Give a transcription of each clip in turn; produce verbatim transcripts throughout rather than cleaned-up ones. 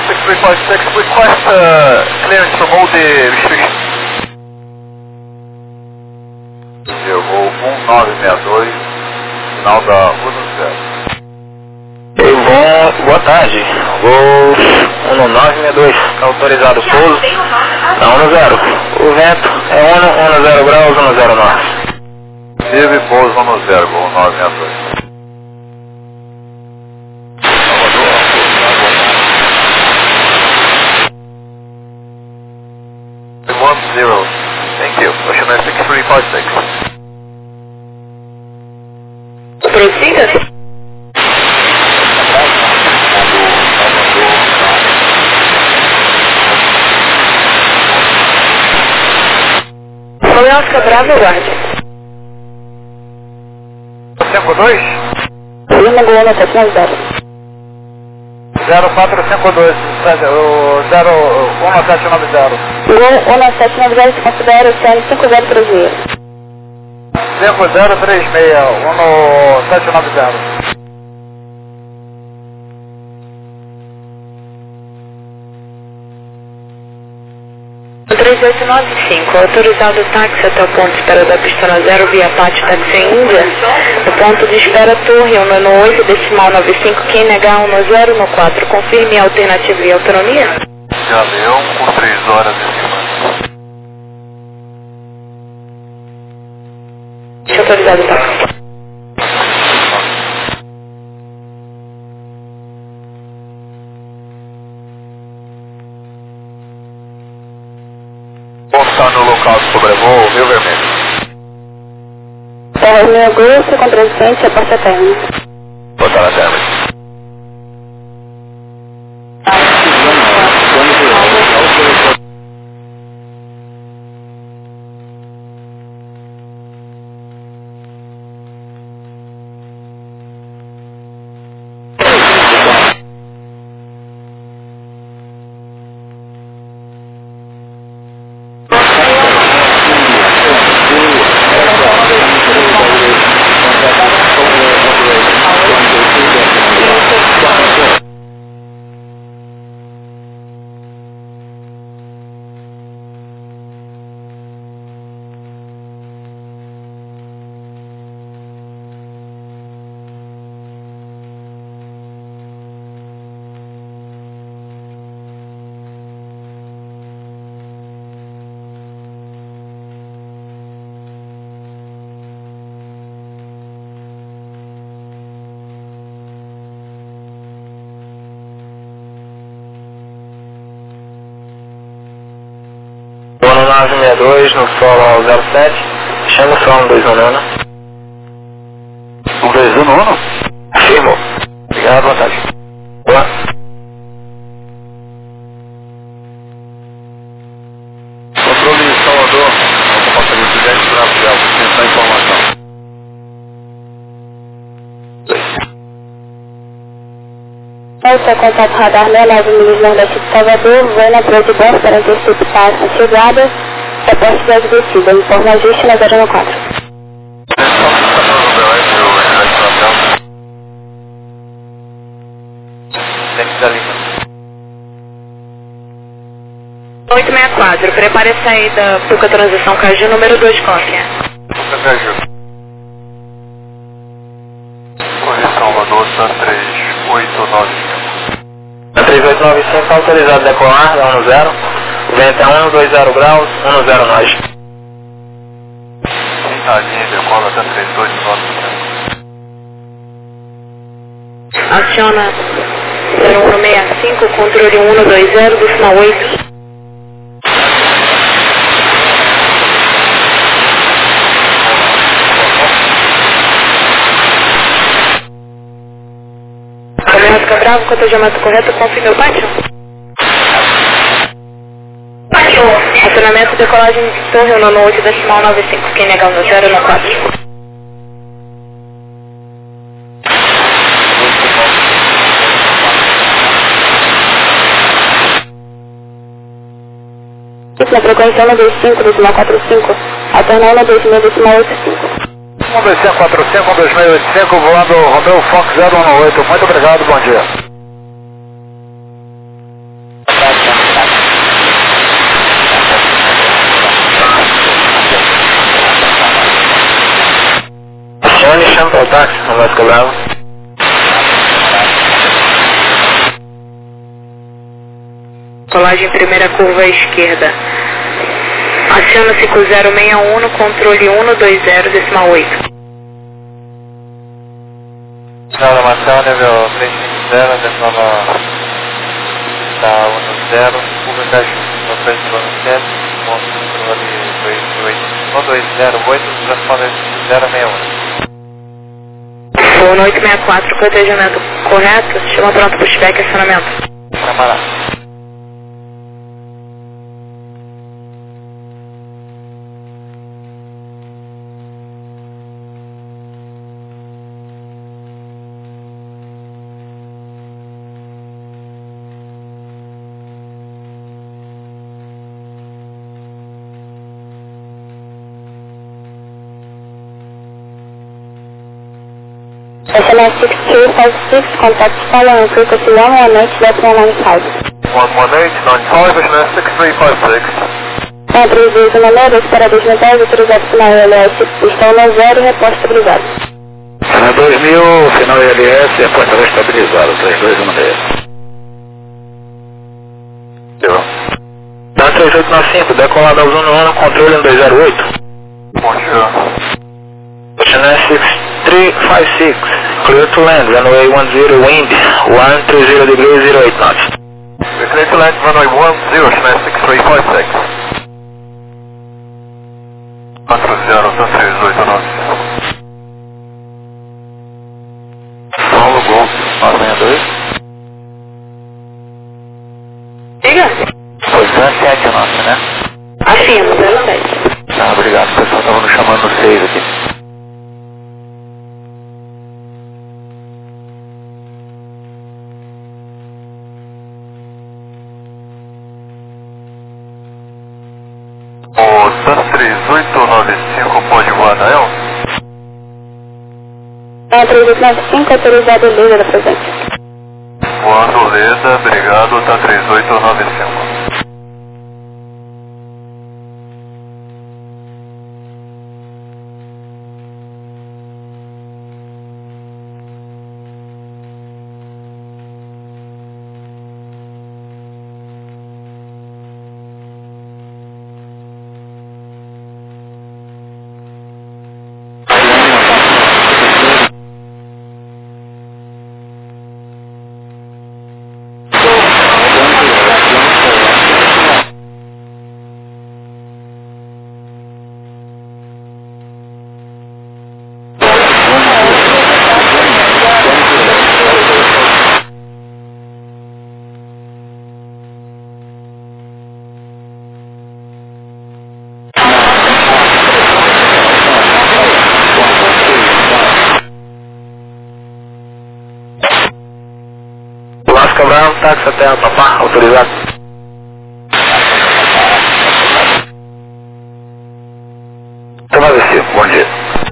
six three five six, request uh, clearance from all the restrictions. Eu vou um nove seis dois, final da Rua do Zero. Eu vou, boa tarde, vou um nove seis dois, autorizado o pouso, na um zero. O vento é um zero graus, um zero norte. Vive pouso um zero, vou um nove seis dois. one zero, thank you, Ocean six three five six. Prossiga. Romeu Oscar Bravo, guarde. cinco dois? Lima Goiânia sete nove zero. zero quatro cinco dois, zero um sete nove zero. Gol um sete nove zero, se considera o oceano cinco zero três seis. cinco zero três seis, um sete nove zero. três oito nove cinco, autorizado o táxi até o ponto de espera da pista zero via Pátio Táxi Índia. O ponto de espera Torre um no oito, decimal nove cinco, quem negar um no zero no quatro, confirme a alternativa e autonomia. Galeão com três horas de cima. Deixa autorizado o táxi. Está no local de sobrevoo, Rio Vermelho. Terra Romeu Gol, se contradicente, a porta terra. Botar na terra. nove seis dois no solo zero sete, chama o solo dois um nono. um dois um nono? Afirmou. Obrigado, boa tarde. Boa. Controle Salvador, apartamento dez, Bravo Delta, atenção à informação. Esse contato radar seis nove milhas nordeste de Salvador, voo na Praia de Bom para antecipar a chegada, reporte de advertida, informa ajuste na zero quatro. oito seis quatro, prepare a saída Puca Transição Caju, número dois, Cópia. Puca Caju. Correção Salvador, San três oito nove cinco. Na três oito nove cinco, autorizado a decolar, é um zero. O vento é um dois zero graus, um zero norte. A linha decola até três oito nove cinco. Aciona zero um seis cinco, controle um dois zero do sinal oito. Romeu Bravo, cotejamento correto, confirme o pátio. Pátio. Acionamento, decolagem de torre um no oito, decimal nove cinco, quem negar no zero no quatro. Na frequência um dois cinco, decimal quatro cinco, alternando um dois seis, decimal oito cinco. um dois cinco quatro cinco, um dois seis oito cinco, voando Romeu Fox zero um oito. Muito obrigado, bom dia. Vasco Bravo. Colagem primeira curva à esquerda. Aciona cinco zero seis um no controle um dois zero decimal oito. Programação nível trezentos e cinquenta, decimal está um zero, curva da Ju, três sete, controle dois zero oito, transponder zero seis um. Forno oito seis quatro, cotejamento correto, chama pronto para o pushback e acionamento. Camarada. S M S six two five six, contact following frequency one one eight decimal nine five. one one eight nine five, S M S six three five six. um três dois um seis, dois para dois metais, autorizado sinal I L S, estão no zero e reposto estabilizado. Ana dois mil, final I L S, reposto estabilizado, três dois um seis. Deu. Dá três oito nove cinco, decolado ao Zona um, controle um dois zero oito. Bom dia. S M S six three five six, clear to land, runway one zero, wind, one three zero degrees, zero eight knots. We clear to land, runway one zero, S M S six three five six. quatro zero, três oito nove. Paulo Golf, nove dois. Diga. Posição sete nossa, né? Afirmo, zero sete. Tá, obrigado, o pessoal estava nos chamando no seis aqui. O Sun três oito nove cinco pode voar na El? um três oito nove cinco, autorizado Leda da presente. Voando Leda, obrigado, tá três oito nove cinco. Bravo, táxi até a papá, autorizado. Toma desse, bom dia.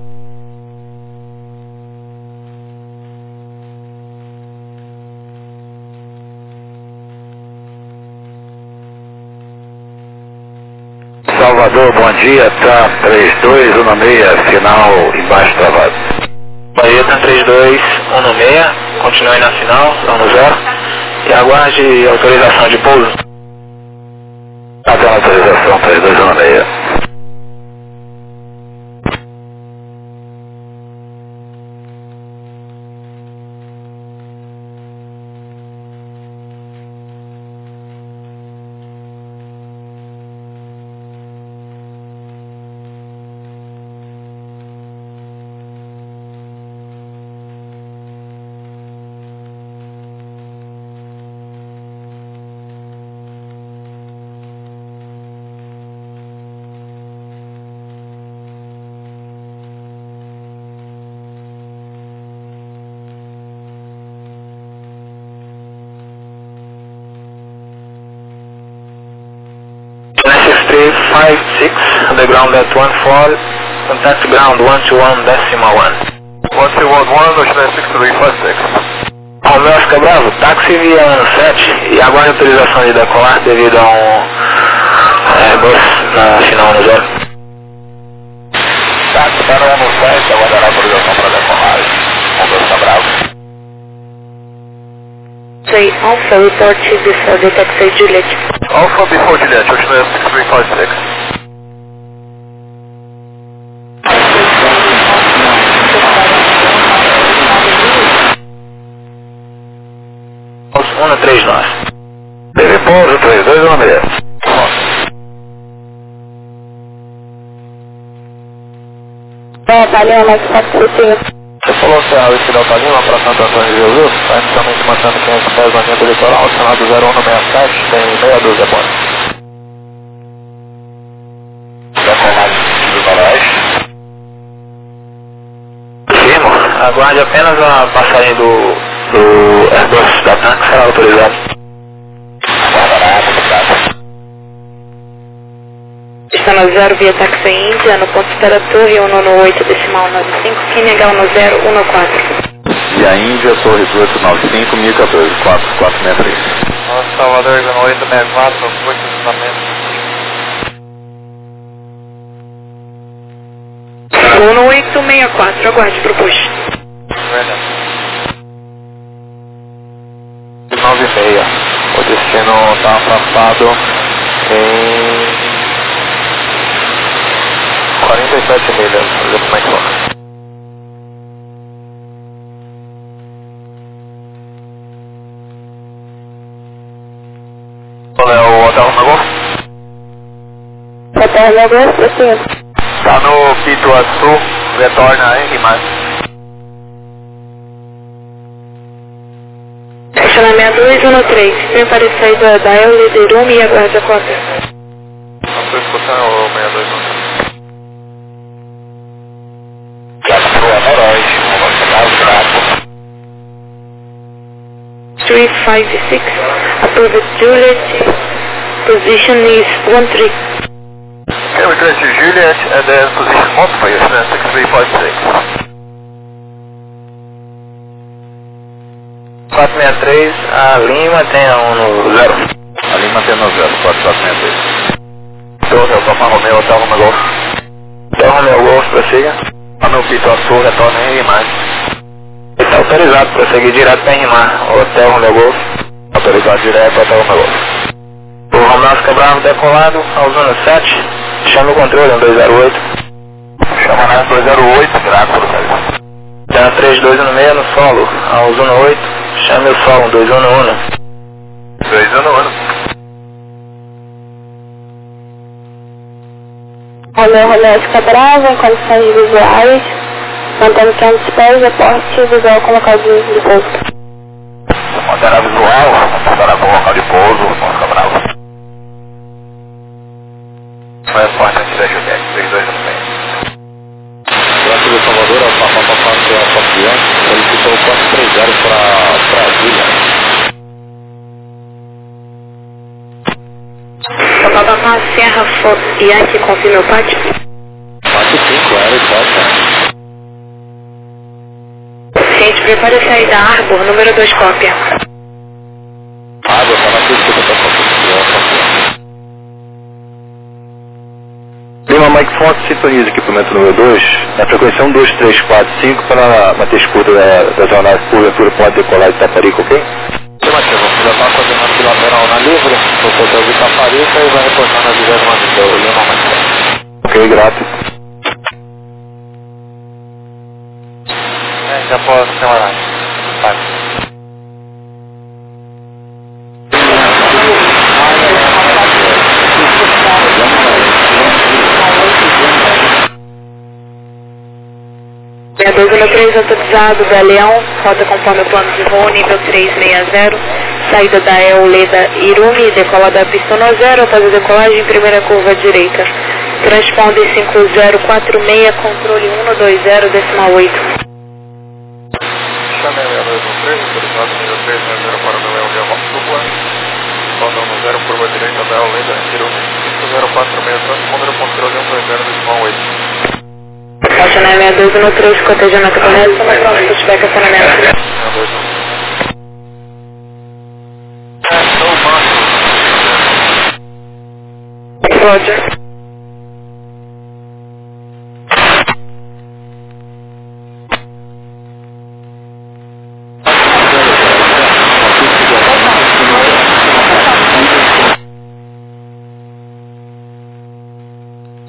Salvador, bom dia, tá três dois um seis, final embaixo travado. Bahia tá três dois um seis, continue na final, estão no zero. E aguarde autorização de pouso. Até a autorização três dois um seis. three five six, underground at one four, contact ground one two one decimal one. one two one one, Ocean six three five six. Romeo Oscar Bravo, táxi via ano sete e aguarde autorização de decolar devido a um é, bus na final no zero. Táxi para o ano sete, aguardará autorização para decolar. Alfa Bravo. Say Alpha, report to before the taxi Juliet. Alpha before Juliet, Ocean six three five six. um três nove. Teve pouso, três dois um seis. É, Talima, mais quatro cinco. Você falou que a Estrela Talima para Santo Antônio de Jesus, está inicialmente mantendo quinhentos pés na linha do litoral, sinado zero um no sessenta e sete, tem meia dúzia pontos. Decolagem do noroeste. Firmo, aguarde apenas a passagem do, do Airbus da TAM que será autorizado. Aguardará, obrigado. Está no zero via táxi Índia, no ponto espera torre um nove oito decimal nove cinco, Kinegal no zero um quatro. E a Índia, torre oito nove cinco, mil e quatorze, quatro quatro seis três. Nossa, Salvador, oito seis quatro, oito cruzamento. um oito seis quatro, aguarde para o push. Verdade. nove seis. O destino está afastado em quarenta e sete milhas. Vamos ver como é que foi. Qual é o hotel no Golfo? Hotel no Golfo, sim. Está no Pituaçu, retorna em Rimar. Estacionamento dois um três, prepare saída da Eule de Irumi e aguarde a cópia. Não estou escutando o seis dois um. three five six, approved Juliet, position is one three. Okay, we turn to Juliet and then position modifier, Ocean six three five six. quatro seis três, a Lima tem a um no zero. A Lima tem no zero, quatro quatro seis três. Torre, Alfa Romeo, Hotel Romeo Golf. Hotel Romeo Golf, prossiga. Está no Pituaçu, retorna em Rimar. Está autorizado para seguir direto para Rimar. Hotel Romeo Golf. Autorizado direto para Hotel Romeo Golf. O Romeo Bravo decolado ao zona sete. Chame o controle, um dois zero oito. Chama na dois zero oito, graças a Deus. Tem a três dois um seis no solo, ao zona oito. Chame o sol, um dois um um. dois um um. Romeo Romeo Oscar Bravo, em condições visuais, mantendo quinhentos pés, reporte visual colocado de pouso. Modera visual, modera com local de pouso, Oscar Bravo. Foi a porta de Juliette, três dois um seis. Aqui do Salvador, a Papa Passo, a Papião, solicitou quatro três zero para Brasília. Papapá, Serra Yankee, confirma o pátio? quatro cinco, era e quatro. Ciente, prepare a saída Arbor, número dois, cópia. Água, está na pista da Papião. Lima Mike Fox, sintoniza equipamento número dois, na frequência um dois três quatro cinco para manter escuta da, das aeronaves por ventura pode decolar de Itaparica, ok? Afirmativo, você já está coordenando de lateral na livre, você hotel de Itaparica e vai reportar na vigésima do Lima Mike Fox. Ok, grato. É, já posso ter uma vai. seis dois um três, autorizado da Leão, rota conforme o plano de voo, nível trezentos e sessenta, saída da Euleda Irumi, decola da pista no zero, após a decolagem, primeira curva à direita. Transponder cinco zero quatro seis, controle um dois zero, decimal oito. Chame seis dois um três, autorizado nível três seis zero para o Leão Leão Dupla. Rota no zero, curva à direita da Euleda Irumi, cinco zero quatro seis, transponder controle um dois zero, decimal oito. Caixa seis dois um três, cotejamento correto, mas pronto, pushback acionamento. Roger.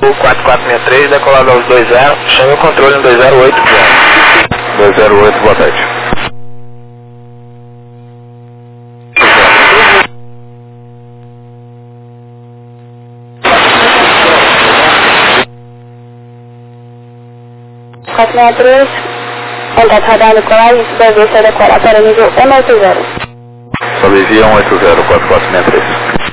quatro quatro seis três, decolado aos dois zero, chame o controle no dois zero oito. dois zero oito, boa tarde. quatro seis três, contato radar Nicolai, deve ser decolar para nível cento e oitenta. Sobreviia cento e oitenta, quatro quatro seis três.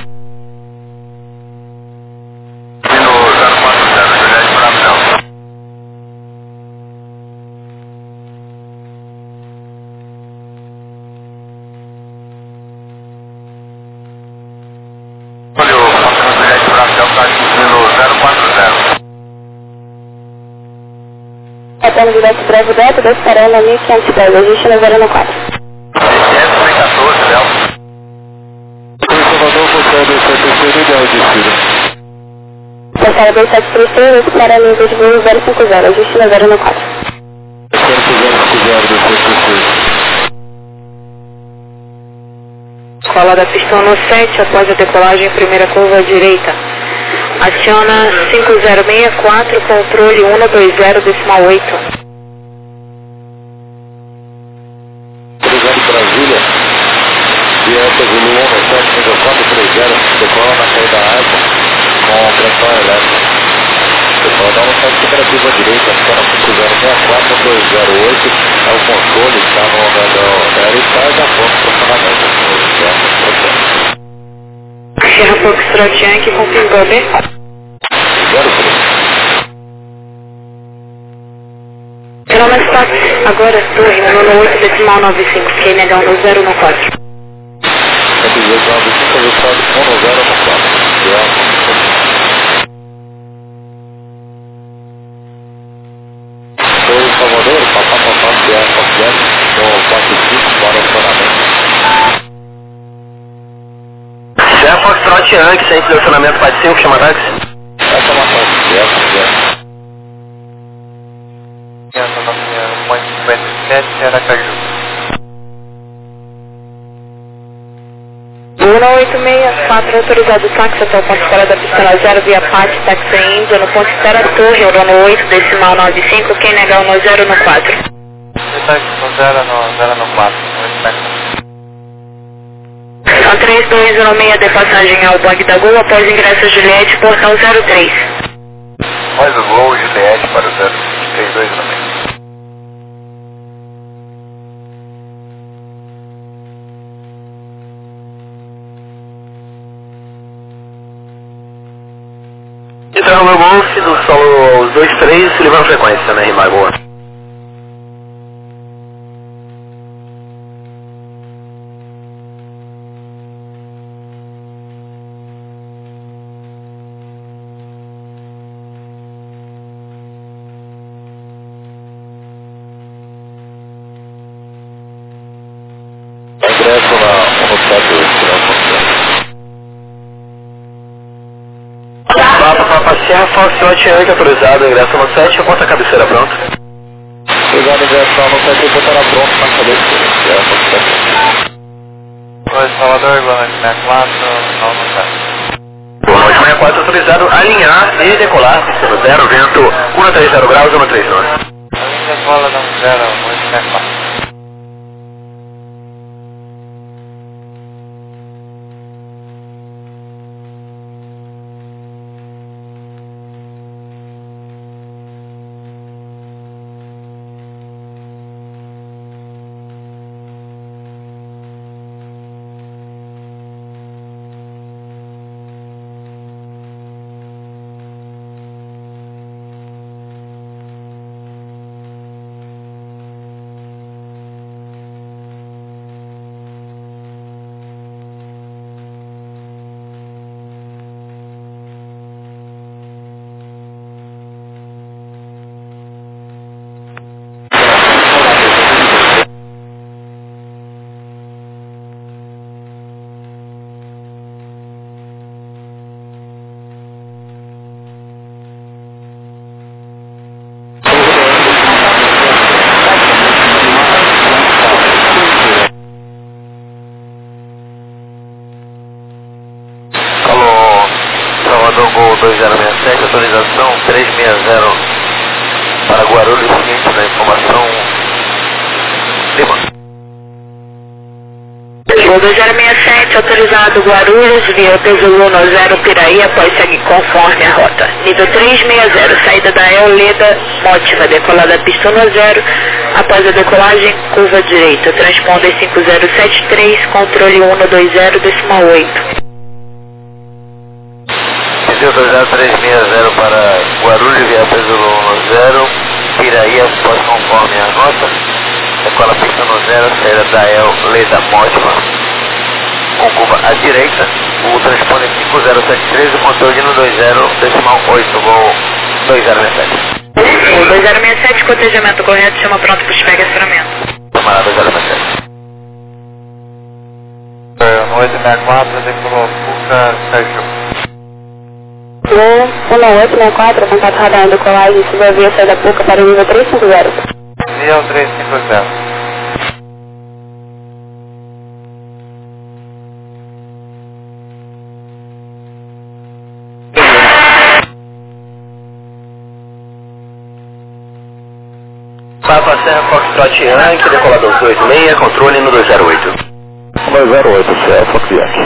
Retorno direto breve Delta, dois Carona, mil quinhentos e dez, ajuste no zero quatro. Passara dois sete três três, oito Carona, nível de voo zero cinco zero, ajuste no zero quatro. Escola da pistão no sete, após a decolagem, primeira curva à direita. Aciona cinco zero seis quatro, controle cento e vinte, decimal oito. Brasília, Delta Zulu um sete cinco quatro três zero, decola na saída asa com pressão elétrica. Pessoal, dá uma saída operativa à direita, aciona cinco zero seis quatro dois zero oito, é o controle, está no andar aéreo e sai da ponta de funcionamento. Sierra Foxtrot Yankee, confirmou B. Quilômetro táxi, agora torre, no oito decimal nove cinco, fiquei negando no zero no quatro. sete dezoito nove cinco, resultado um zero no quatro. Torre Salvador, papá papá, Sierra Foxtrot, no quatro cinco para o funcionamento. Sierra Foxtrot Yankee, sem direcionamento quatro cinco, chama táxi. Essa é uma táxi, Sierra Foxtrot. cinquenta e sete, Aracaju. um oito seis quatro, autorizado táxi até o ponto fora da pista zero, via Pati, táxi Índia, no ponto espera torre, Eurono oito, decimal nove cinco, quem negar no zero no quatro. Táxi no zero no zero no quatro. São três dois um seis de passagem ao Bug da Gol, após ingresso Juliette, portão zero três. Mais o voo Juliette para o zero três dois um seis. Entrar no meu golfe do solo os dois três, se livrar a frequência, né, Rimar boa. Ingresso na no sete, Para Sierra Foxtrot Yankee, autorizado, ingresso no sete, eu boto a cabeceira pronto. Obrigado, ingresso no sete, eu botará pronto na cabeça. Sierra Foxtrot. Oi, Salvador, boa noite, sessenta e quatro, não no sete. Boa noite, sessenta e quatro, autorizado, alinhar e decolar, zero, vento, um três zero graus, um três nove. A linha decola no zero, oito sessenta e quatro. Gol dois zero seis sete, autorizado Guarulhos, via Tesouro no zero Piraí, após seguir conforme a rota. Nível três seis zero, saída da Eoleda Mótiva, decolada pista no zero, após a decolagem, curva direita, transponder cinco zero sete três, controle um dois zero, decimal oito. Nível dois zero três seis zero para Guarulhos, via Tesouro no zero, Piraí, após conforme a rota. Decola pista no zero, saída da Eoleda Mótiva, com curva à direita, o transponder cinco zero sete três, o controle no dois zero, decimal oito, voo dois zero seis sete. O dois zero seis sete, cotejamento correto, chama pronto para espera e acionamento. Tomara dois zero seis sete. No oito seis quatro, decolou Puca, Caju. No um oito seis quatro, contato radar em decolagem, suba a via saída Puca para o nível três cinco zero. Nível três cinco zero. Papa Serra Foxtrot Yankee, decolador dois seis, controle no dois zero oito. dois zero oito, Serra Fox Yankee.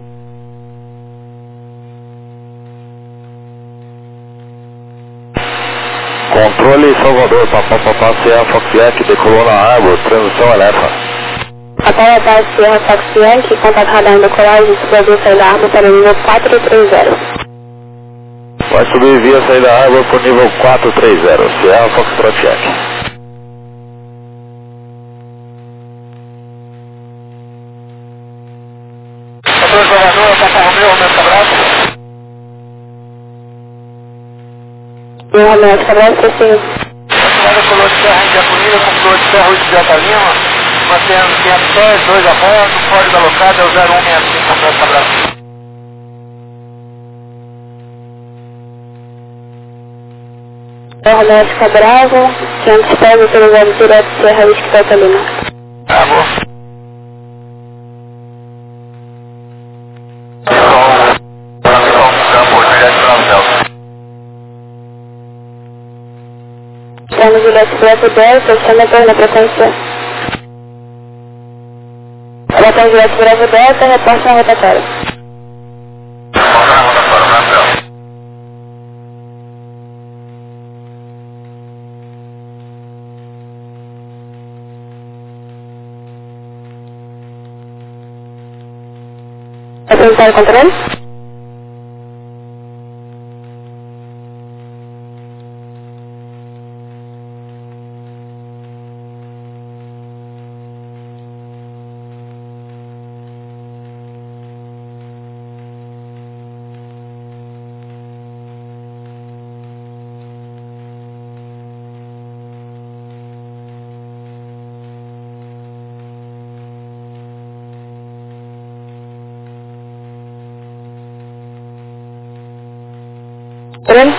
Controle Salvador, Papa Papa Serra Fox Yankee, decolou na água, transmissão Elefa. Papa Papa Serra Fox Yankee, contato radar em decolagem, suba a via saída água para o nível quatro três zero. Vai subir via saída da água para o nível quatro três zero, Serra Foxtrot Yankee. Governador, Papa Romeu, Romeu Cabral. E o Romeu Cabral, sim. Chamada color de ferro em Diaconina, com flor de ferro de Delta Lima, mantendo cento pés, dois a bordo, código alocado é o zero um seis cinco, Romeu Cabral. O Romeu Cabral, quinhentos pés, autorizado direto Serra Whisky Delta Lima. Tá bom. Estamos Juliette Bravo Delta, chama na frequência. Botão Juliette Bravo Delta, reporte na rotatória. Apresentar o controle? Controle?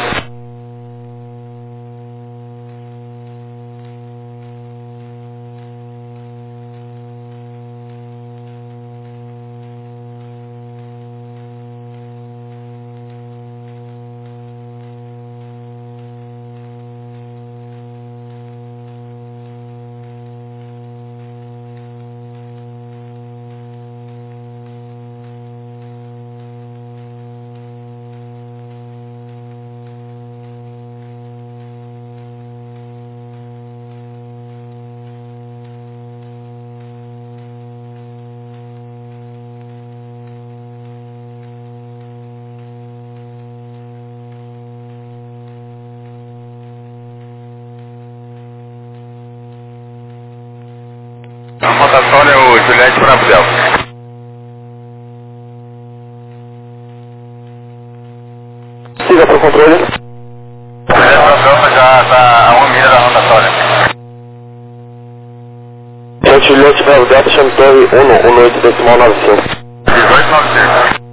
A rotatória é o Juliette Bravo Delta. Siga para o controle. O Juliette Bravo Delta já está a uma milha da rotatória. Gente, Juliette Bravo Delta, chame torre um, um oito decimal nove cinco. dezoito nove cinco.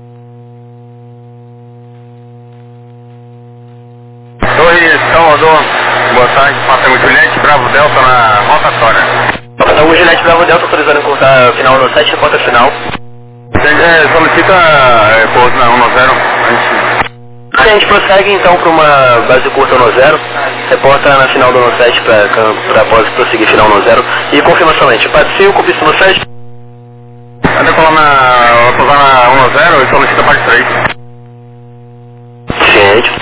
Torre Salvador, boa tarde, passa o Juliette Bravo Delta na rotatória. O Juliette Bravo Delta autorizando encurtar final no sete, reporta final. É, solicita é, pouso na um zero. A gente prossegue então para uma base curta no zero, reporta na final do no sete para após prosseguir final no zero e confirma somente. Parte cinco, pista no sete. da parte três. Ciente.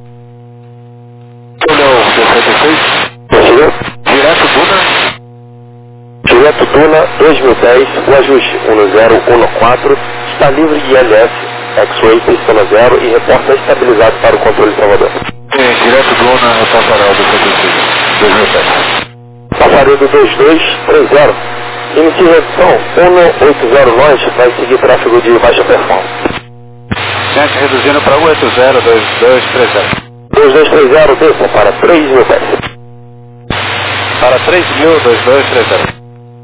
Olhou, sessenta e seis. Conseguiu? Direto Duna. Direto Duna dois mil e dez, o ajuste um zero um quatro, está livre de I L S, X-Ray, pistona zero e reporta estabilizado para o controle de Salvador. Sim, direto Duna, Passarelo do sessenta e seis, dois mil e sete. Passaredo dois dois três zero. Inicie redução um oito zero nós, vai seguir tráfego de baixa performance. Gente, reduzindo para um oito zero dois dois três zero. dois dois três zero, desça para três mil pés. Para três mil, dois dois três zero.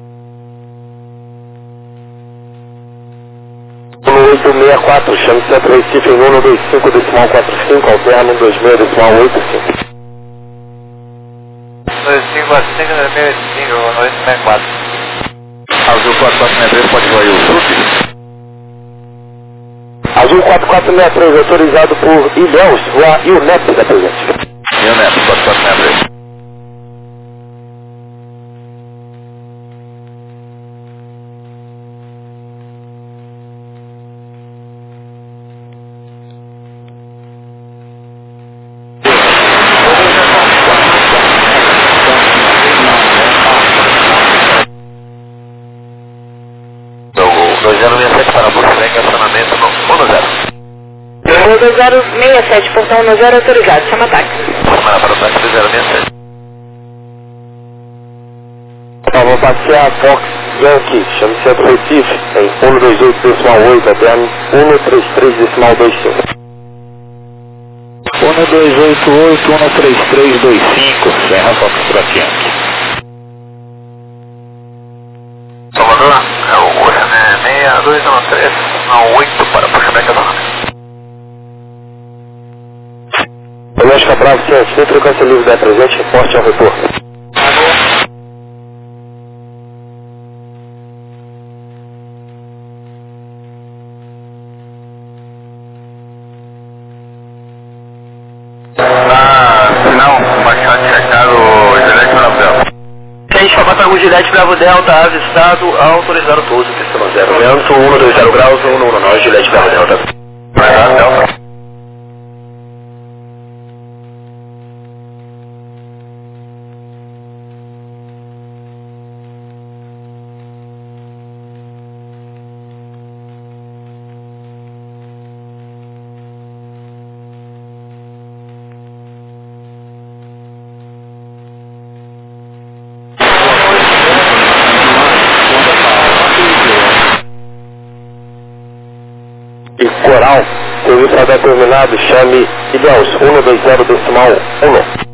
um oito seis quatro, chame Centro Recife em um dois cinco decimal quatro cinco, alterno dois seis decimal oito cinco. dois cinco quatro cinco, dois mil e cinco, oito seis quatro. Azul quatro quatro seis três, pode voar aí o Sul. Azul quatro quatro seis três, autorizado por Ilhéus, voar e o N E P da presente. E o Neto, quatro quatro seis três. dois zero seis sete para Volkswagen, acionamento no um zero. dois zero seis sete, portão um zero autorizado, chama táxi. Semana para o táxi dois zero seis sete. Tá, vou passear a Fox Yankee, chame Centro Recife, em um dois oito decimal oito, alterno um três três decimal dois cinco. um dois oito oito, um três três dois cinco, Serra Fox Yankee. Salvador, é o Coxané seis dois um três um oito para Puxabeca da Doméstica Bravo, ciente, sem frequência livre da presente, reporte ao retorno. Ah, não, baixado checado o Gillette Bravo Delta. Ciente, Papai o Gillette Bravo Delta, avistado, autorizado pouso, pistão zero. Leandro, um dois zero graus, um um nove, Gillette Bravo Delta. Bravo Delta. E Coral, serviço determinado, chame Ilhéus, um dois zero decimal um.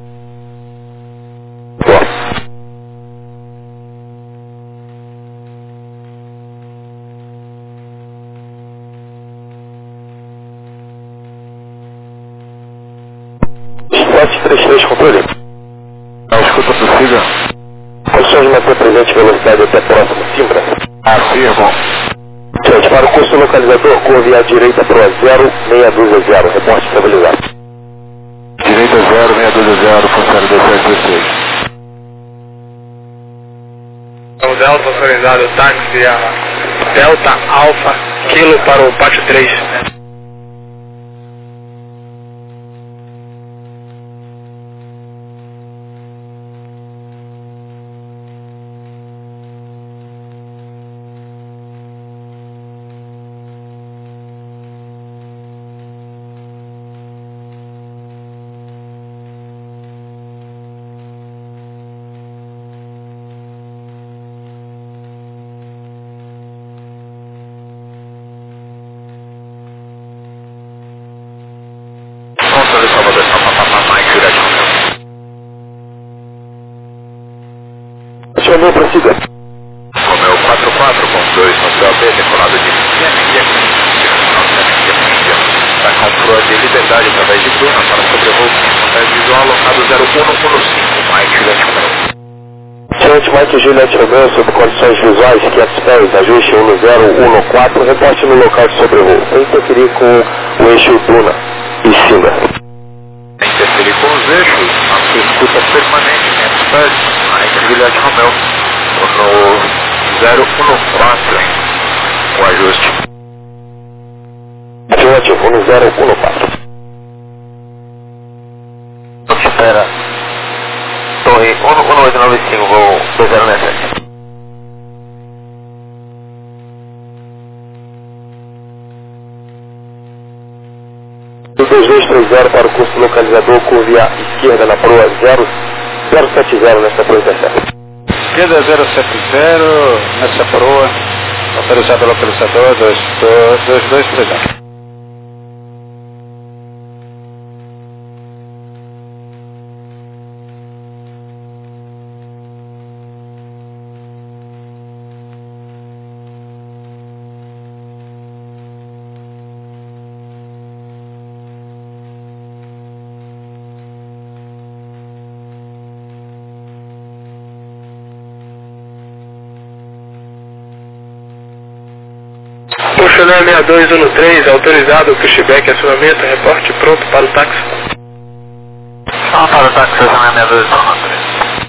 sete três três, controle. A escuta possível. Condições de manter presente velocidade até próximo, Simbra. Afirmo. Gente, para o curso localizador, curve à direita para zero seis dois zero, reporte estabilizado. Direita zero seis dois zero, funcionário dois sete dois seis. O Delta autorizado, táxi a Delta Alpha, Kilo para o pátio três. Controle Salvador, Mike Juliette. Chamou, prossiga. Romeu quatro quatro com dois no C O B, decolado de Índia, para controle de liberdade através de Bruna para sobrevoo com visual alocado zero um um cinco, Mike Juliette Romeu. Ciente, Mike Juliette Romeu, sob condições visuais, quietos pés, ajuste um zero um quatro, reporte no local de sobrevoo, sem interferir com o eixo Duna e Simba. Interferir com os eixos, a sua escuta permanente, quinhentos pés, Mike Juliette Romeu, no zero um quatro, hein, o ajuste. um zero um quatro. Espera. Torre um oito nove cinco, voo dois zero nove sete. dois dois três zero para o curso localizador, curva esquerda na proa zero zero sete zero nesta proa dezessete. Esquerda zero sete zero nessa proa, autorizado localizador dois dois três zero. Funcionário seis dois um três, autorizado, pushback, acionamento, reporte pronto para o táxi. Vamos para o táxi, funcionário seis dois um três.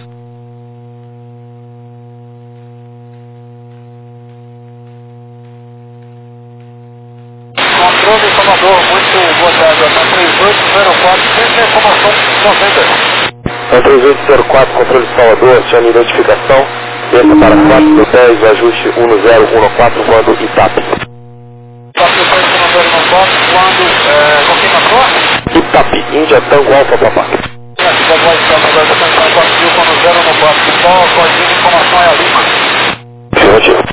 Controle Salvador, muito boa tarde, ação três oito zero quatro, sem informação noventa. três oito zero quatro, controle de Salvador, acione identificação, desça para quatro do dez, ajuste um zero um quatro, voando Itapi. Quando, é, confirmação? Itapi, Índia, Tango, Alfa, Papá. Aqui, já vai estar no quatro mil, quando zero no quatro, qual a código de informação é a Lima? Afirmativo.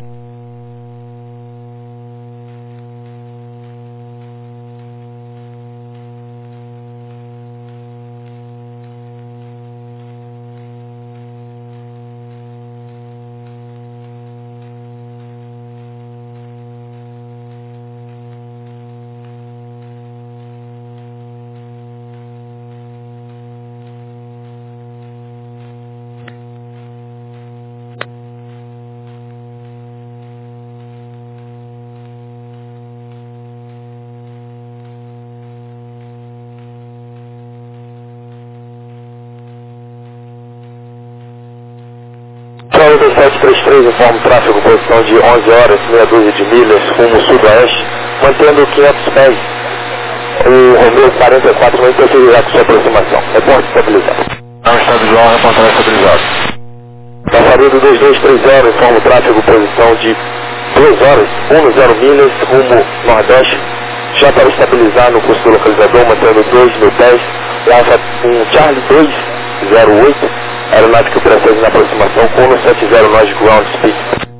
sete três três informa o tráfego, posição de onze horas, meia dúzia de milhas, rumo sudoeste, mantendo quinhentos pés. O Romeo quarenta e quatro não interferirá com sua aproximação. Reporte estabilizado. Não está visual, reportar estabilizado. Passarinho do dois dois três zero informa o tráfego, posição de duas horas, dez milhas, rumo nordeste, já para estabilizar no curso do localizador, mantendo dois mil pés, o Alfa um Charlie dois zero oito, aeronáutica francesa na aproximação, com no sete zero nós ground speed.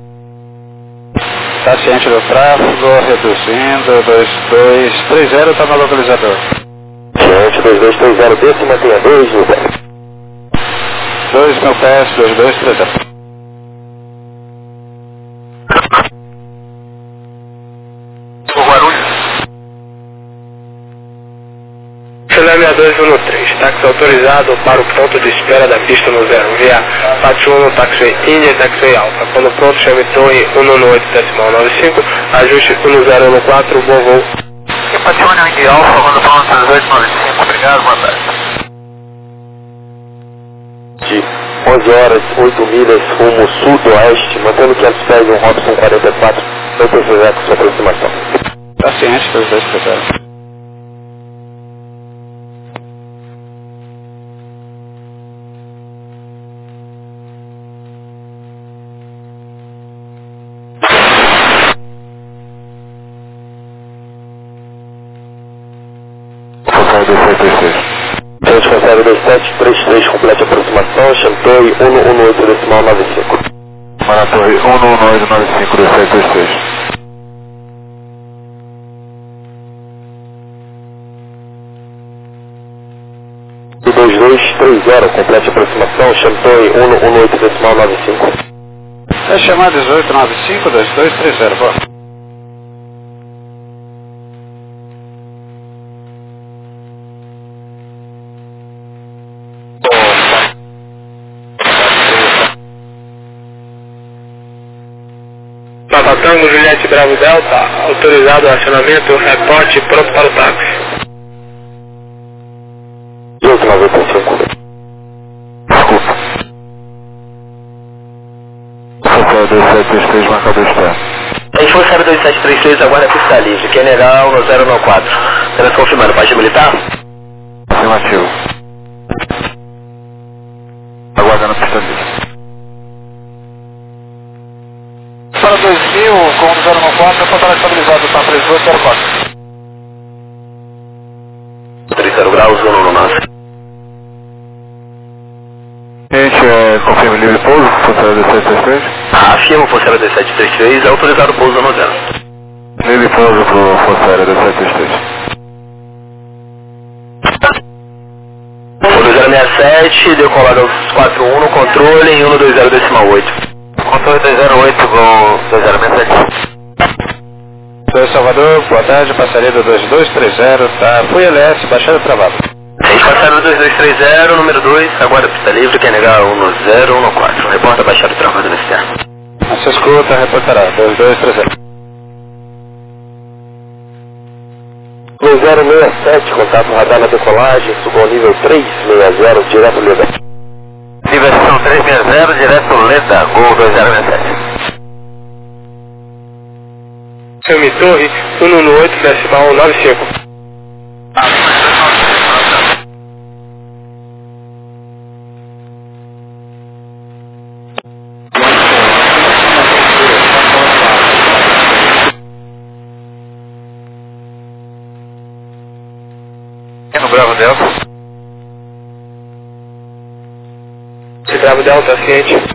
Está ciente do tráfego, reduzindo, dois dois três zero, está no localizador. Ciente, dois dois três zero, desce e mantenha dois mil pés. dois mil pés, dois dois três zero. seis dois um três, táxi autorizado para o ponto de espera da pista no zero, via Pátio um, taxiway Índia, taxiway Alfa. Quando pronto, chame torre um nove oito decimal nove cinco, ajuste um zero um quatro, bom voo. Pátio um, Índia Alfa, quando pronto, três oito nove cinco, obrigado, boa tarde. De onze horas, oito milhas, rumo sudoeste, mantendo quinhentos pés em um Robson quarenta e quatro, não precisar com sua aproximação. Está ciente, dois dois três zero. Gente, consegue dois sete três três, complete a aproximação, chame torre um um oito decimal nove cinco. Para a torre um um oito nove cinco, dois sete dois três. dois dois três zero, complete a aproximação, chame torre um um oito decimal nove cinco. É chamar dezoito nove cinco, dois dois três zero, boa. Papa Tango, Juliette Bravo Delta, autorizado o acionamento, reporte pronto para o táxi. dezoito noventa e cinco. Desculpa. Rafael dois sete dois três, marcador está. A gente foi zero dois sete três seis, aguarda a pista livre. Quem negar um zero nove quatro. Apenas confirmando, parte militar? Afirmativo. Aguardando a pista livre. Para dois mil, com zero nove quatro, reportagem estabilizado, tá três dois zero quatro. trinta graus, um no máximo. Gente, é, confirma livre pouso, Força D sete três três. Ah, afirma Força D sete três três, é autorizado o pouso no zero. Livre pouso pro Força D sete três três. um dois zero seis sete, decolado aos quatro um no controle em um dois zero decimal oito. Controle dois zero oito, Gol dois zero seis sete. Sou Salvador, boa tarde, passaria do dois dois três zero, tá? Fui L S, baixada travada. Gente, passaram dois dois três zero, número dois, aguarda a pista livre, quem negar um zero um quatro. Reporta baixado travado no externo. Nossa escuta, reportará, dois dois três zero. dois zero seis sete, contato radar na decolagem, subo ao nível três seis zero, direto Leda. Diversão três seis zero, direto Leda, Gol dois zero seis sete. Chame Torre, um um oito, decimal nove cinco. No Bravo Delta. Se Bravo Delta, ciente.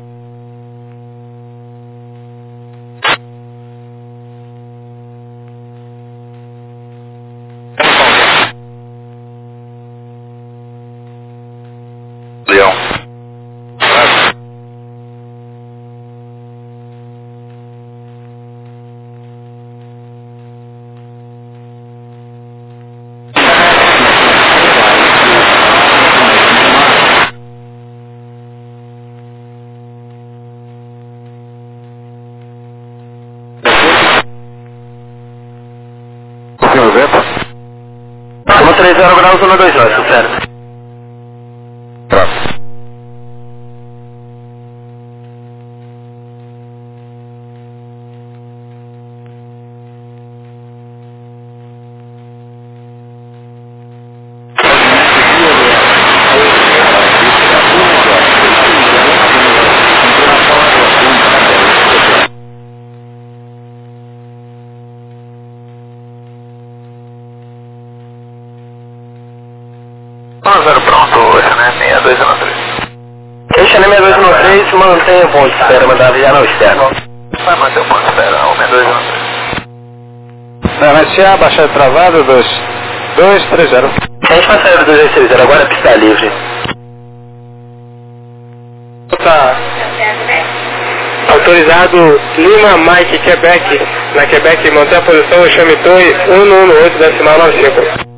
Leão. Confirma o vento. um três zero graus, um dois nove, certo. Bravo. um zero pronto, esse é seis dois um três. Este é seis dois um três, mantém o ponto de espera, mandar já no externo. Vai manter o ponto de espera, um seis dois um três. Não, S A, baixada travada, dois dois três zero. A gente vai sair do dois dois três zero, agora a pista livre. Tá autorizado Lima, Mike, Quebec. Na Quebec, manter a posição, chame Torre, um um oito, decimal nove cinco.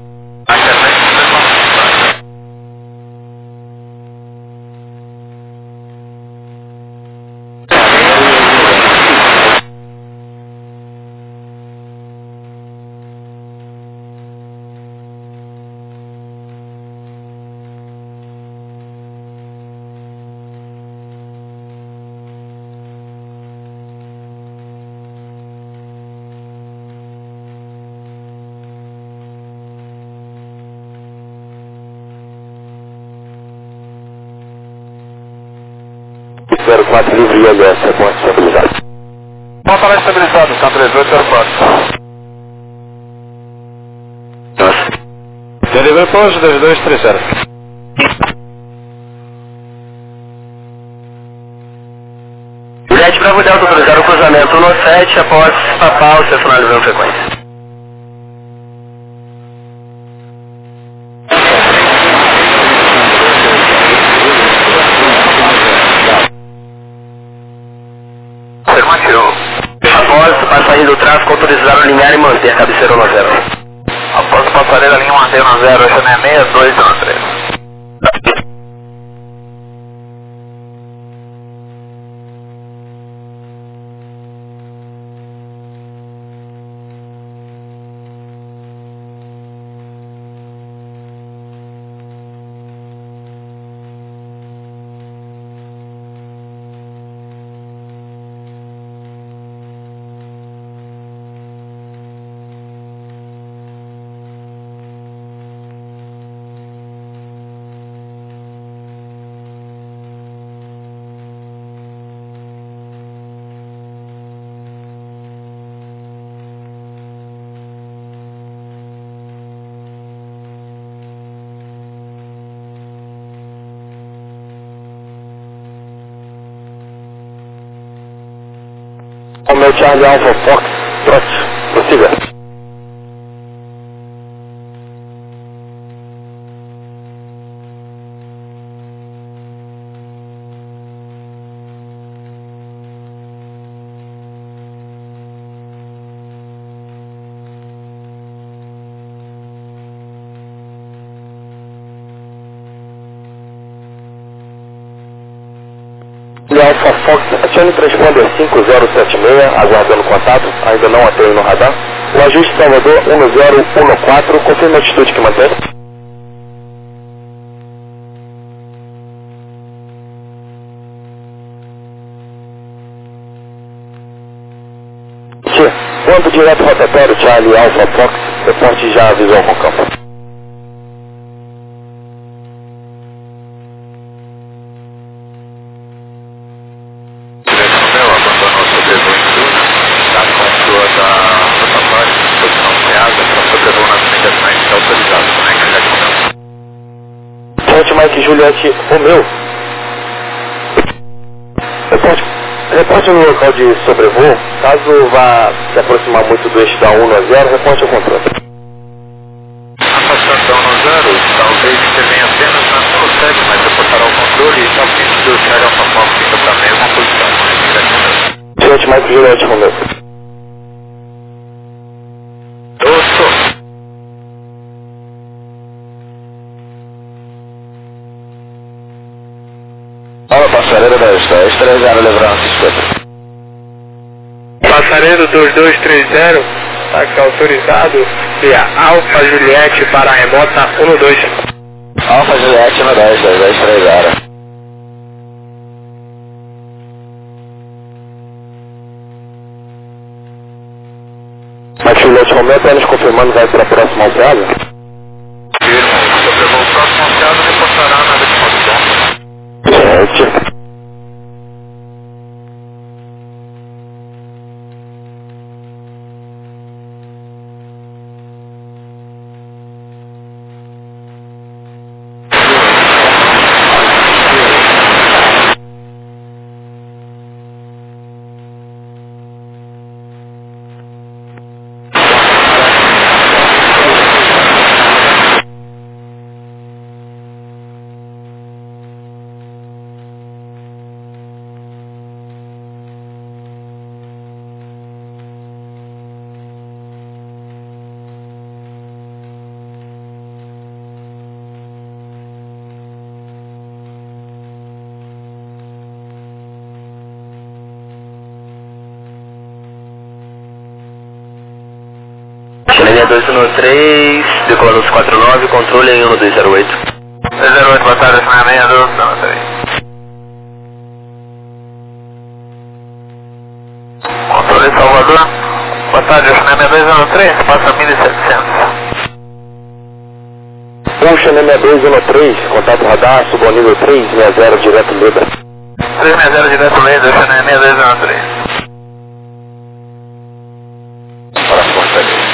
zero quatro livre I L S, ponto estabilizado. Ponto lá estabilizado, são três oito zero quatro. Nossa. Delivery Post dois dois três zero. Juliette Bravo Delta, autorizado o cruzamento um sete, após papal, seu finalizando frequência. Após passagem do tráfego, autorizado alinhar e manter cabeceira no zero. Após passarela linha manter no zero, esse é seis dois um três. O meu Charlie Alpha Fox, Trot, prossiga. Alpha Fox, acione transponder cinco zero sete seis, aguardando contato, ainda não atende no radar. O ajuste Salvador um zero um quatro, confirma a altitude que mantém. Quando direto rotatório, Charlie Alpha Fox, reporte já a visual com campo. Mike Juliette Romeu. Reporte, reporte no local de sobrevoo. Caso vá se aproximar muito do eixo da um a zero, reporte ao controle. Afastando da um a zero, talvez você venha apenas na sua sede, mas reportará o controle e talvez do Charlie Alpha Fox fica para a mesma posição. Gente, Mike Juliette Romeu. Osso. Fala, passareiro dez dez, três zero, lembrança, escuta. Passareiro dois dois três zero, táxi autorizado via Alfa Juliette para a remota um dois. Alfa Juliette no dez dez dez três zero. Mas Juliette Romeu está nos confirmando, vai para a próxima alteada? Firmo, sobrevoo o próximo alteado reportará na descondição. Gente. Linha dois um três, decolando os quatro nove, controle em um dois zero oito. dois zero oito, boa tarde, na linha dois um três. Controle Salvador, boa tarde, na dois um três, passa mil e setecentos. Um Xanemia dois um três, contato radar, subo ao nível três sessenta direto Leda. três sessenta direto Leda, Xanemia dois um três. Para a força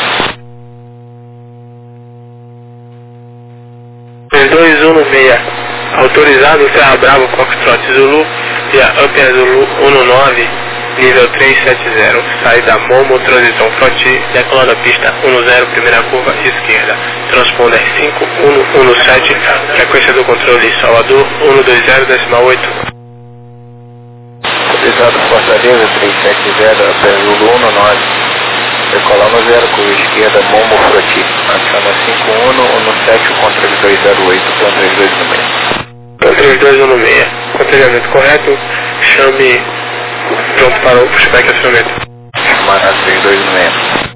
dois um seis, autorizado Serra Bravo Foxtrot Zulu via Upper Zulu um nove, nível trezentos e setenta, saída Momo, transição Froti, decolando a pista um zero, primeira curva esquerda, transponder cinco um um sete, frequência do controle Salvador um dois zero, decimal oito. Autorizado Fortaleza três sete zero, Upper Zulu um nove, decolando zero, curva esquerda, Momo Froti, aciona cinco um um sete, controle dois zero oito, plan três dois um seis. Plan três dois um seis, controlhamento correto, chame pronto para o pushback e acionamento. Chamada três dois um seis.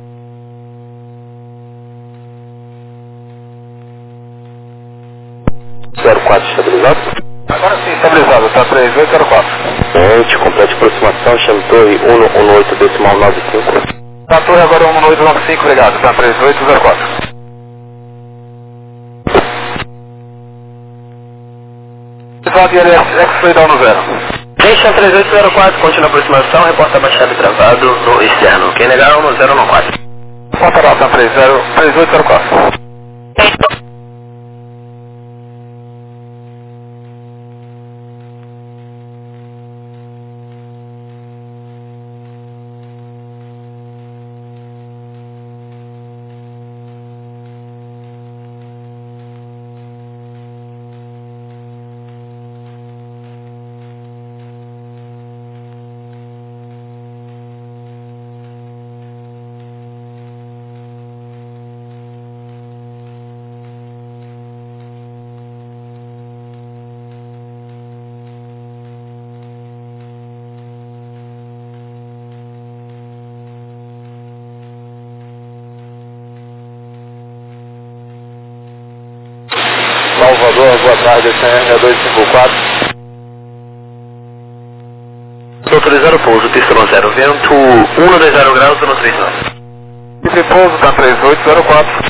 zero quatro estabilizado? Agora sim, estabilizado, tá três oito zero quatro. Gente, complete aproximação, chame torre um um oito, decimal nove cinco. Tá torre agora um oito nove cinco, obrigado, tá três oito zero quatro. Exato, X-Ray down no zero. Deixa três oito zero quatro, continua a aproximação, reporta baixado e travado no externo. Quem negar um zero um quatro. Porta lá, tá três oito zero quatro. boa tarde, S M seis dois cinco quatro. Autorizado pouso, pistão zero, vento cento e vinte graus, zero três nove. Esse pouso tá três oito zero quatro.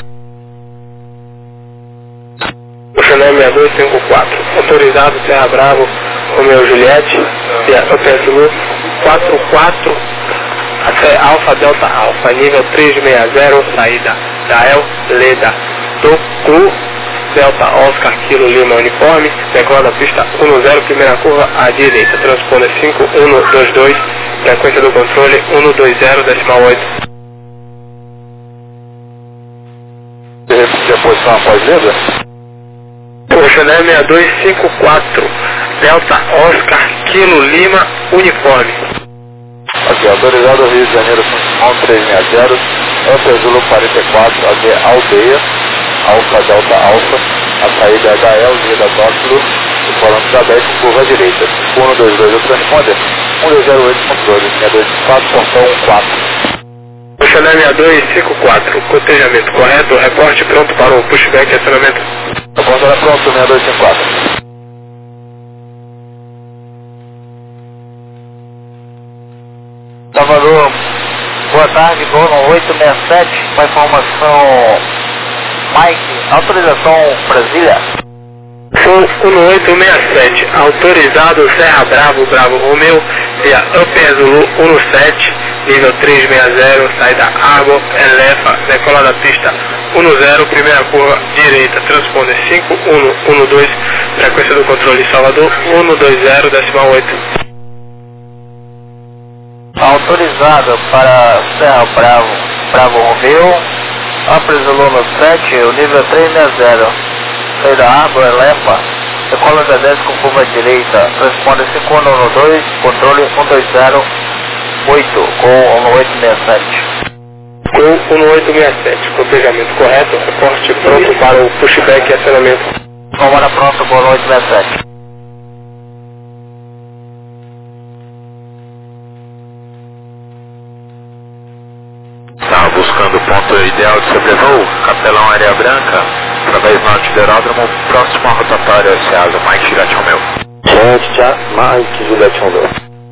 Chanel seis dois cinco quatro, autorizado Serra Bravo, Romeo Juliette, via Upper Zulu, quatro quatro, até Alfa Delta Alfa, nível trezentos e sessenta, saída Dael Leda, Toku, Delta Oscar Kilo Lima Uniforme, decola da pista dez, primeira curva à direita, transponder cinco um dois dois, frequência do controle cento e vinte, decimal oito. Você repetir a posição após leda? Chanel seis dois cinco quatro, Delta Oscar Kilo Lima Uniforme. Ok, autorizado Rio de Janeiro, São trezentos e sessenta, Upper Zulu quarenta e quatro, até Aldeia, Alfa Delta Alfa, a saída é da L G da Tóquilo, e falando da dez com curva direita, um dois dois, o transponder, um dois zero oito, controle, seis dois cinco quatro, portão um quatro. Chanel seis dois cinco quatro, cotejamento correto, reporte pronto para o pushback e acionamento. A porta era pronto, seis dois cinco quatro. Salvador, boa tarde, Bono oito seis sete, com a informação Mike, autorização Brasília. Sul um oito seis sete, autorizado Serra Bravo, Bravo Romeo, via Upper Zulu dezessete, nível trezentos e sessenta, saída Argo, Elefa, decola da pista dez, primeira curva direita, transponder cinco um um dois, frequência do controle Salvador cento e vinte, decimal oito. Autorizado para Serra Bravo, Bravo Romeo, Upper Zulu sete, o nível trezentos e sessenta, saída Argo, Elefa, decola da dez com curva direita, transponder cinco um um dois, controle cento e vinte, oito, com um oito seis sete. Com um oito seis sete, cotejamento correto, reporte pronto para o pushback e acionamento. Comanda pronto, boa noite, seis sete. Tá buscando o ponto ideal de sobrevoo, Capelão Areia Branca, através norte do aeródromo, próximo à rotatória S A S A, Mike Juliette Romeo. Gente, já Mike Juliette Romeo.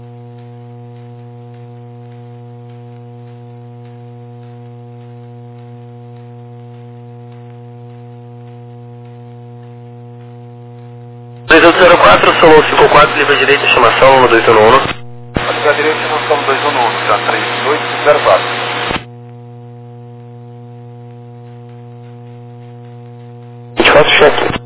três oito zero quatro, Solo cinco quatro, livre direita, estimação um dois um um. Aqui à direita, estimação dois um um, já três oito zero quatro. vinte e quatro, cheque.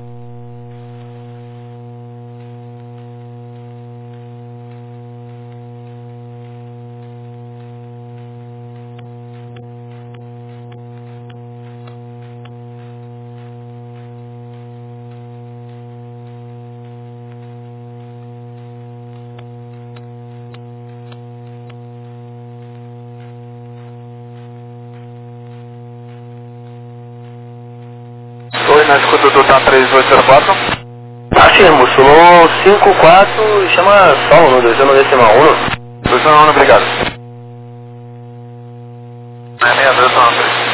Oi, na escuta do TAM três oito zero quatro. Afirmo, Solo cinco quatro, chama Sol no dois um decimal um. dois um um, obrigado. É meia dois um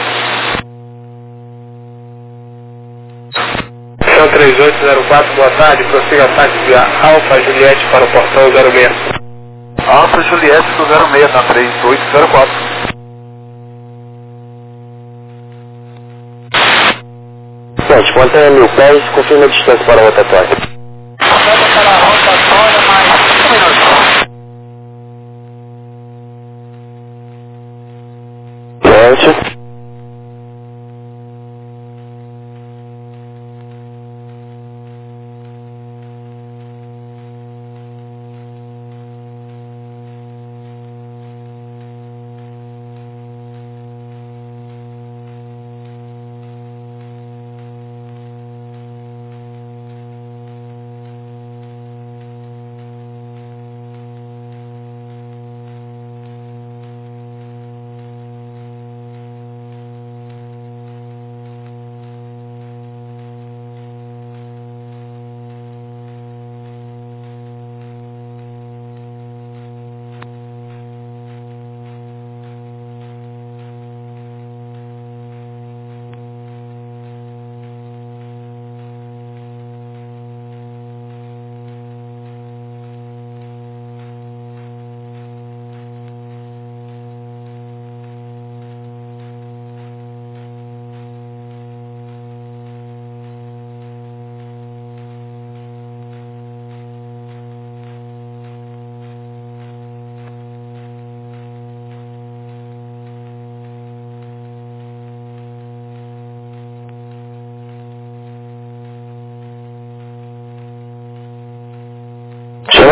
três. São três oito zero quatro, boa tarde, prossiga ataque via Alfa Juliette para o portão zero seis. Alfa Juliette do zero seis, na três oito zero quatro. Gente, mantenha mil pés, confirma a distância para a rotatória. Chega para a rotatória, mais cinco minutos. Gente.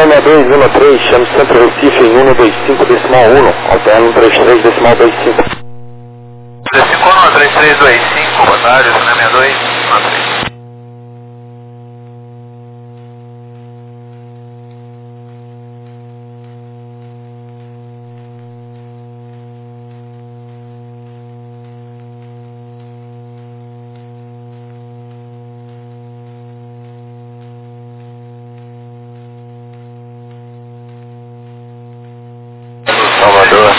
seis dois um três, chame Centro Recife em um dois cinco decimal um, alterno um três três decimal dois cinco. três cinco um, três três dois cinco, boa tarde, seis dois um três. Salvador,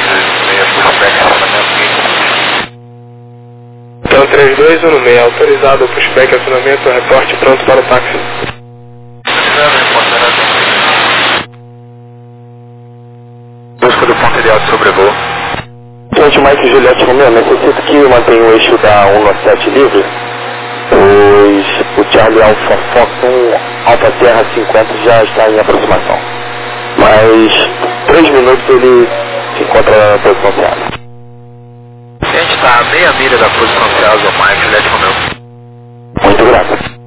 Então três dois um seis, autorizado o pushback acionamento, reporte pronto para o táxi. Busca do ponto ideal de sobrevoo. Gente, Mike Juliette Romeo, necessito que mantenha o eixo da um nove sete livre, pois o Charlie Alpha Fox um Alpha Terra cinquenta já está em aproximação. Mas três minutos ele se encontra na posição certa. A gente está a meia milha da posição certa do Mike Juliette Romeo. Muito grato.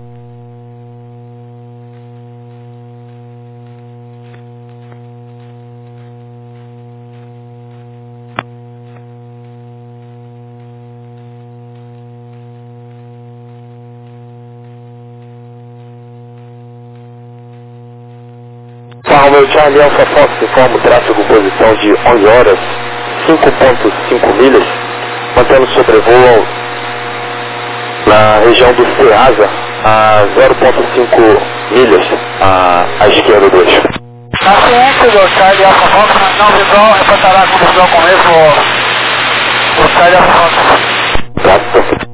Romeo Charlie Alpha Fox informa o tráfego posição de onze horas, cinco ponto cinco milhas, mantendo sobrevoo na região do Ceasa a zero ponto cinco milhas à, à esquerda do eixo. Na ciência do Charlie Alpha Fox, não visual, reportará com visão com mesmo o Charlie Alpha Fox. Grato.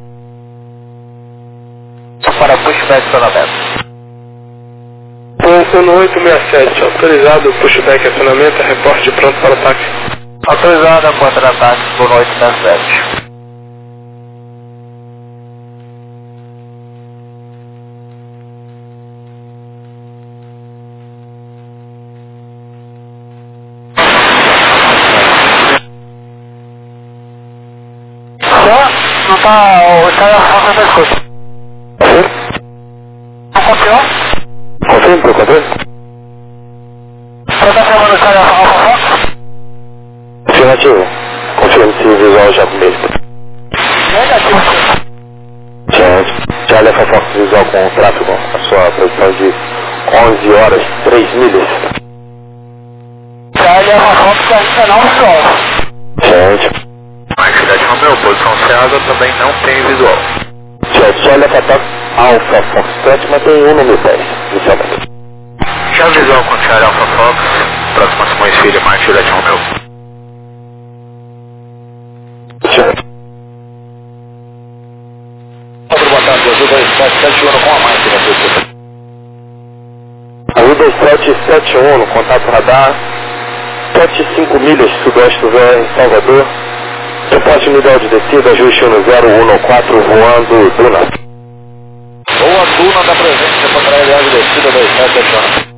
Para pushback acionamento. um oito seis sete, autorizado o pushback acionamento, reporte pronto para o táxi. Autorizado a contra-ataque por oito seis sete. Não tá, o Charlie Alpha Fox não escuta. Não confiou? Confirme, por controle. Você está chamando o Charlie Alpha Fox? Afirmativo. Confirme se o visual já comigo. Negativo. Gente, Charlie Alpha Fox visual com o tráfego, a sua posição de onze horas, três milhas. Charlie Alpha Fox ainda não sobe. Gente, Mike Juliette Romeo, posição Ceasa também não tem visual. gente, Charlie Alpha Fox Alpha Fox mantém um no mil dez, inicialmente. Já visual com Charlie Alpha Fox, próxima Simões Filho, Mike Juliette Romeo. Gente. Boa tarde, azul dois sete sete um com a máquina, pessoal. Azul dois sete sete um no contato radar, sete cinco milhas sudoeste do V R Salvador. Reporte unidade de descida, ajuste um zero um quatro voando Duna. Boa Duna da presença contra a unidade de descida dois sete sete um.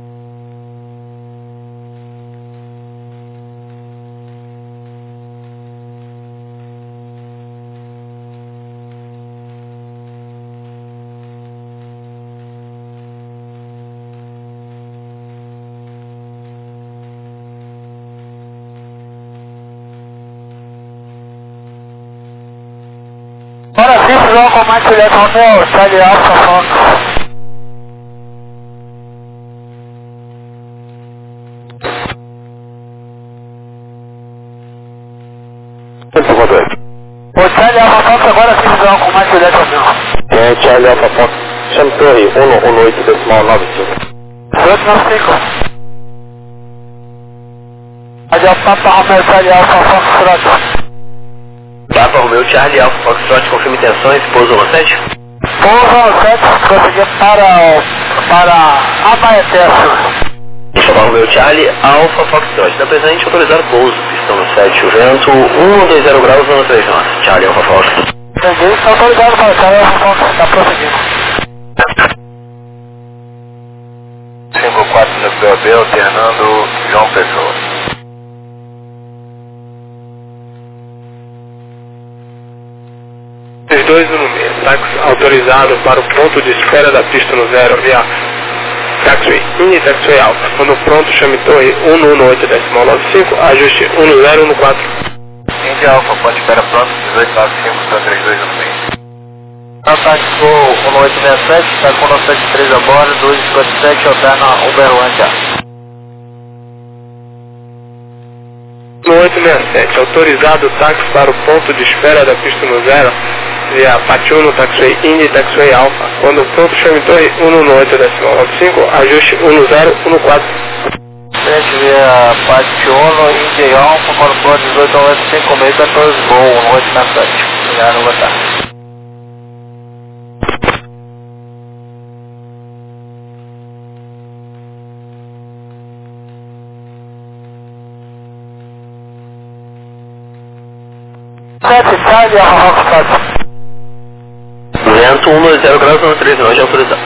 Ora sim, visual com Mike Juliette Romeo, Charlie Alpha Fox. Por favor. O Charlie Alpha Fox agora sim, visual com Mike Juliette Romeo. É, Charlie Alpha Fox, chame torre um um oito decimal nove cinco. oito nove cinco. Adiós, Papa Romeo, Charlie Alpha Fox, Frota. Papa Romeo Charlie Alpha Foxtrot, confirma intenções, pouso no sete. Pouso no sete, prosseguir para, para Abaeté. Papa Romeo Charlie Alpha Foxtrot, da presente autorizar pouso, pistão no sete, o vento um dois zero graus, zona três nós, Charlie Alpha Fox. Entendi, está autorizado para Charlie Alpha Fox, está prosseguindo. cinco quatro no P O B, alternando João Pessoa. três dois um seis, táxi autorizado para o ponto de espera da pista no zero, via Taxiway Indy, Taxiway Alpha. Quando pronto, chame torre um um um oito decimal nove cinco, ajuste um zero um quatro. Indy Alpha, ponte espera pronto, dezoito nove cinco, trinta e dois no meio. Ataque um oito seis sete, está com nove sete três a bordo, dois cinquenta e sete, alterna Uberlândia. um oito seis sete, autorizado o táxi para o ponto de espera da pista no zero, via Apache um no Taxiway Indy, Taxiway Alpha. Quando pronto, chame torre um um um oito decimal nove cinco, ajuste um zero um quatro. sete via Apache um no Indy Alpha, quando pronto, dezoito noventa e cinco, meio quatorze, voo um oito seis sete. Obrigado, boa tarde. sete, sai de Alfa Foxtrot. Vento um dois zero graus no três nove de autorizado.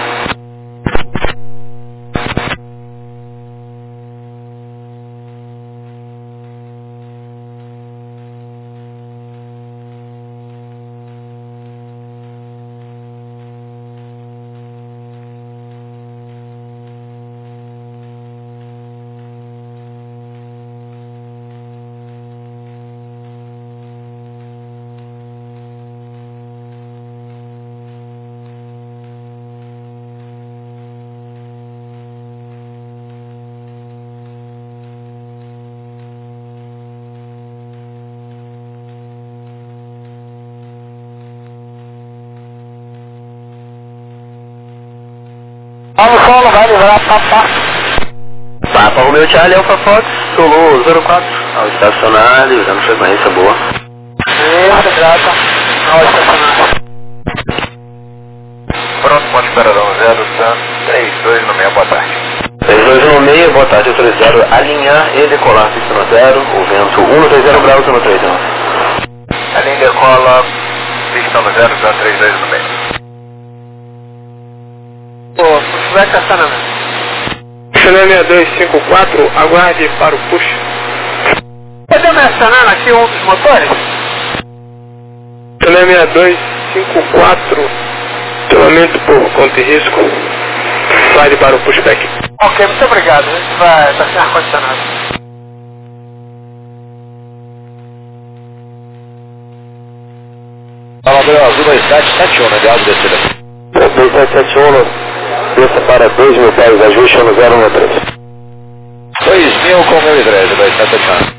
Vamos solo, vai livrar Papa. Papa Romeo Charlie, Alpha Fox, Solo zero quatro, ao estacionário, usando frequência boa. Isso, grata, ao estacionário. Pronto, ponte espera zero, Santos, três dois no meio, boa tarde. três dois um seis, boa tarde, autorizado alinhar e decolar pista no zero, o vento um três zero graus no três nove. Alinha decola, pista no zero, Santos, três dois no meio. Pô, vai estacionamento. Channel seis dois cinco quatro, aguarde para o push. Pode me acionar aqui um dos motores? Channel seis dois cinco quatro, acionamento por conta e risco. Slide para o pushback. Ok, muito obrigado. A gente vai estar sem ar-condicionado. Salvador Azul dois sete sete um, aliado descida. dois sete sete um, desça para dois mil pés, ajuste no zero um três. dois mil com mil e treze, dois sete sete um.